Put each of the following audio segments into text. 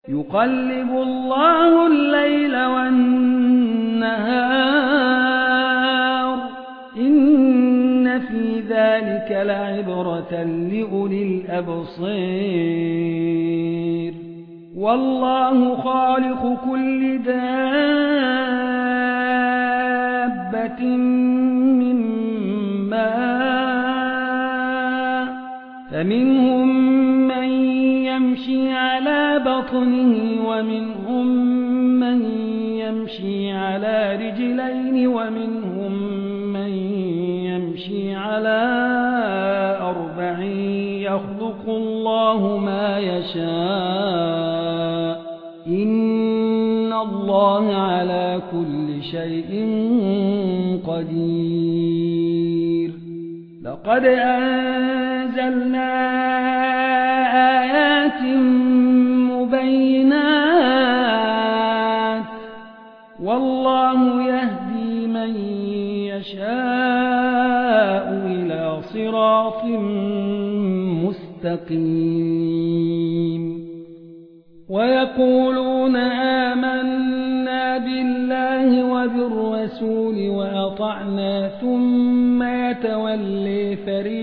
يقلب الله الليل والنهار إن في ذلك لعبرة لأولي الأبصير والله خالق كل دابة من ماء فمنهم من يمشي على بطنه ومنهم من يمشي على رجلين ومنهم من يمشي على أربع يخلق الله ما يشاء إن الله على كل شيء قدير لقد أنزلنا آيات مبينات والله يهدي من يشاء إلى صراط مستقيم ويقولون آمنا بالله وبالرسول وأطعنا ثم يتولي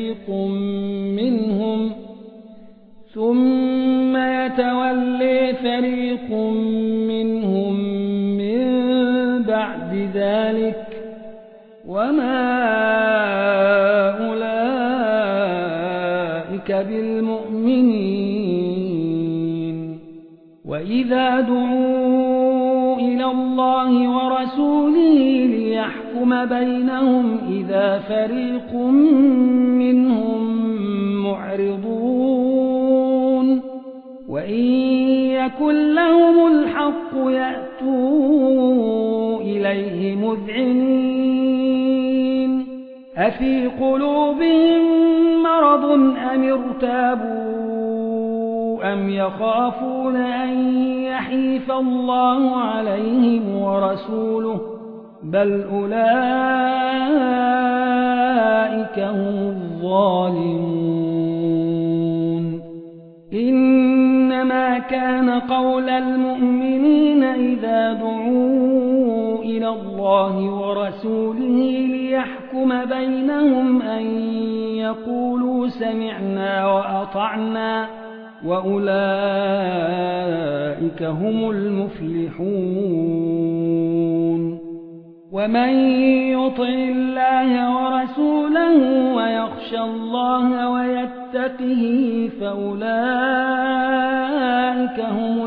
فريق منهم من بعد ذلك وما أولئك بالمؤمنين وإذا دعوا إلى الله ورسوله ليحكم بينهم إذا فريق منهم معرضون وإن يكن لهم الحق يأتوا إليه مذعنين أفي قلوبهم مرض أم ارتابوا أم يخافون أن يحيف الله عليهم ورسوله بل أولئك هم الظالمون إنما كان قول المؤمنين إذا دعوا إلى الله ورسوله ليحكم بينهم أن يقولوا سمعنا وأطعنا وأولئك هم المفلحون ومن يطع الله ورسوله ويخشى الله ويتقه فأولئك هم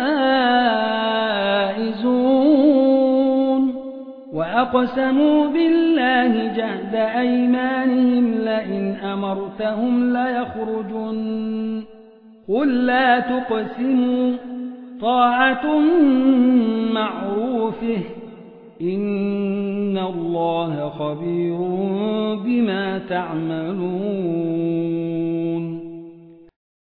الفائزون وأقسموا بالله جهد أيمانهم لئن أمرتهم ليخرجن قل لا تقسموا طاعة معروفة إن الله خبير بما تعملون